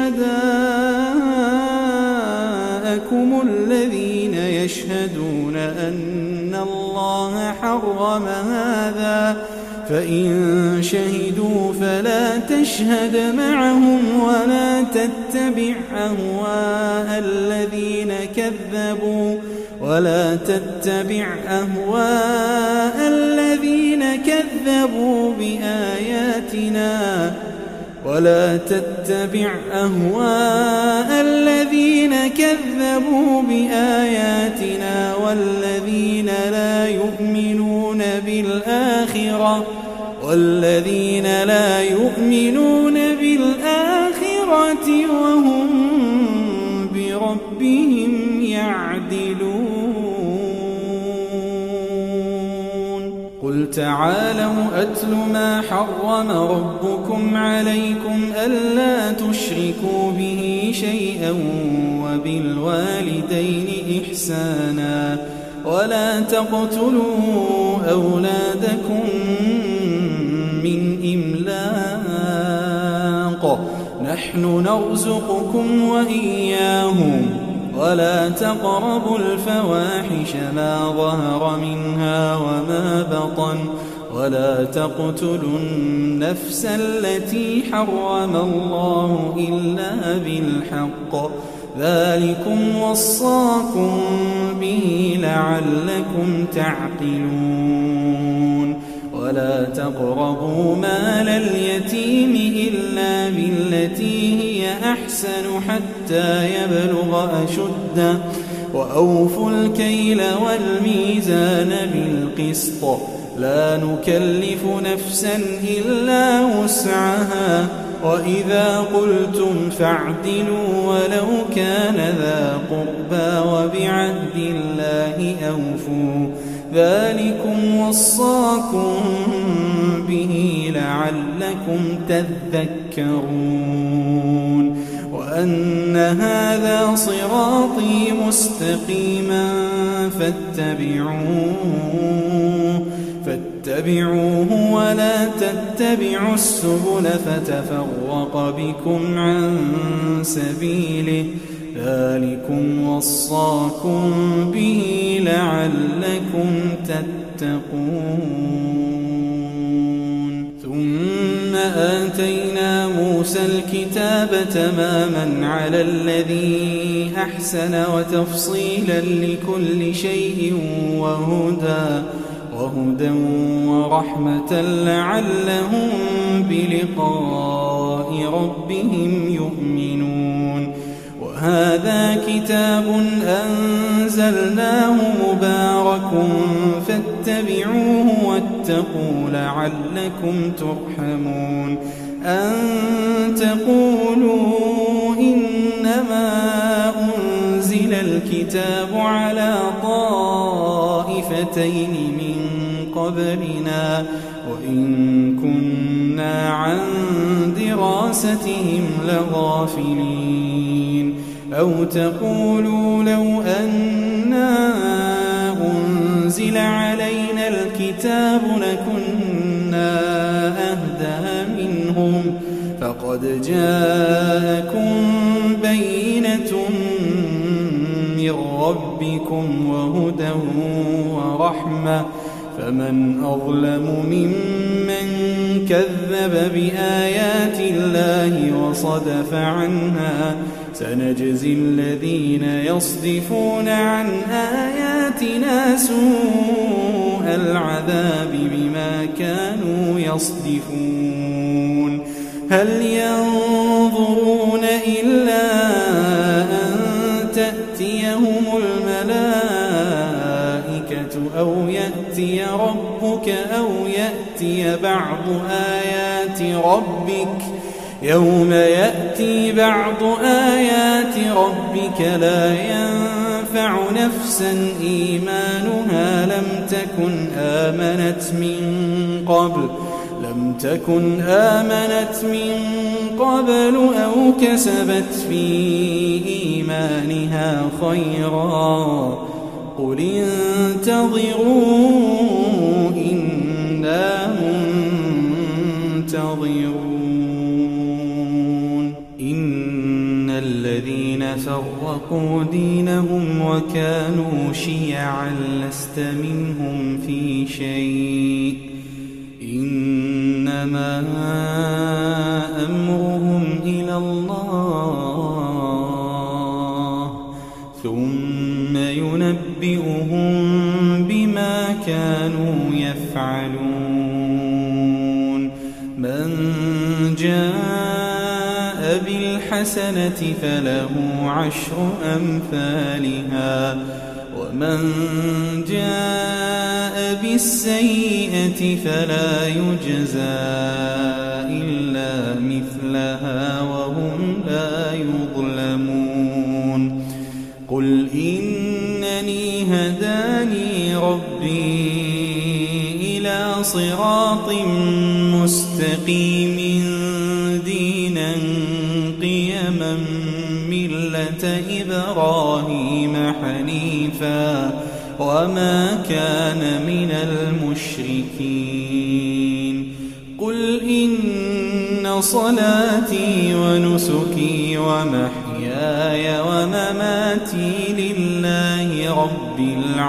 شهداءكم الذين يشهدون أن الله حرم هذا فإن شهدوا فلا تشهد معهم ولا تتبع أهواء الذين كذبوا ولا تتبع أهواء الذين كذبوا بآياتنا ولا تتبع أهواء الذين كذبوا بآياتنا والذين لا يؤمنون بالآخرة والذين لا يؤمنون بالآخرة وهم بربهم يعدلون قل تعالوا أتل ما حرم ربكم عليكم ألا تشركوا به شيئا وبالوالدين إحسانا ولا تقتلوا أولادكم من إملاق نحن نرزقكم وإياهم ولا تقربوا الفواحش ما ظهر منها وما بطن ولا تقتلوا النفس التي حرم الله إلا بالحق ذلكم وصاكم به لعلكم تعقلون ولا تقربوا مال اليتيم إلا بالتي هي أحسن حتى يبلغ أشده وأوفوا الكيل والميزان بالقسط لا نكلف نفسا إلا وسعها وإذا قلتم فاعدلوا ولو كان ذا قربى وبعهد الله أوفوا ذلكم وصاكم به لعلكم تذكرون وأن هذا صراطي مستقيما فاتبعوه فاتبعوه ولا تتبعوا السبل فتفرق بكم عن سبيله ذلكم وصاكم به لعلكم تتقون ثم آتينا موسى الكتاب تماما على الذي أحسن وتفصيلا لكل شيء وهدى وهدى ورحمة لعلهم بلقاء ربهم يؤمنون وهذا كتاب أنزلناه مبارك فاتبعوه واتقوا لعلكم ترحمون أن تقولوا إنما أنزل الكتاب على طائفتين من قبلنا وإن كنا عن دراستهم لغافلين أو تقولوا لو أنا أنزل علينا الكتاب لكنا أهدى منهم فقد جاءكم بينة من ربكم وهدى ورحمة فمن أظلم ممن كذب بآيات الله وصدف عنها سنجزي الذين يصدفون عن آياتنا سوء العذاب بما كانوا يصدفون هل ينظرون إلا أن تأتيهم الملائكة أو يأتي ربك أو يأتي بعض آيات ربك يوم يأتي بعض آيات ربك لا ينفع نفسا إيمانها لم تكن آمنت من قبل لم تكن آمنت من قبل أو كسبت في إيمانها خيرا قل انتظروا إنا منتظرون إن الذين فرقوا دينهم وكانوا شيعا لست منهم في شيء إنما أمرهم إلى الله ثم ينبئهم بما كانوا يفعلون من جاء بالحسنة فله عشر أمثالها ومن جاء بالسيئة فلا يجزى إلا مثلها وهم لا يظلمون قل إنني هداني ربي إلى صراط مستقيم دينا قيما ملة إبراهيم حنيفا وما كان من المشركين قل إن صلاتي ونسكي ومحياي ومماتي لله رب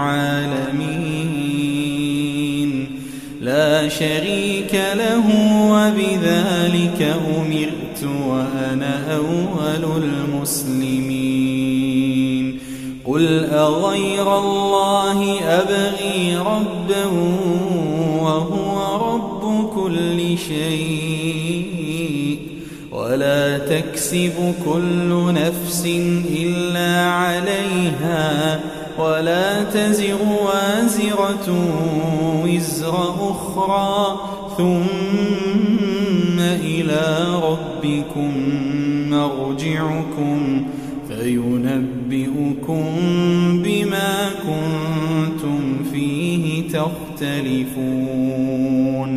العالمين لا شريك له وبذلك أمرت وأنا أول المسلمين قل أغير الله أبغي ربا وهو رب كل شيء ولا تكسب كل نفس إلا عليها ولا تزر وازرة وزر أخرى ثم إلى ربكم مرجعكم فينبئكم بما كنتم فيه تختلفون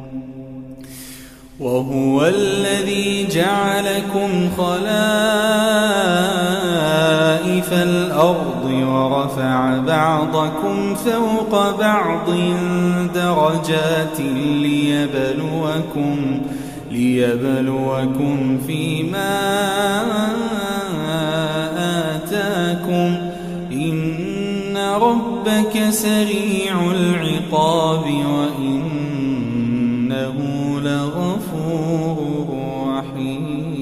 وهو الذي جعلكم خلائف الأرض ورفع بعضكم فوق بعض درجات ليبلوكم ليبلوكم فيما آتاكم إن ربك سريع العقاب وإنه لغفور رحيم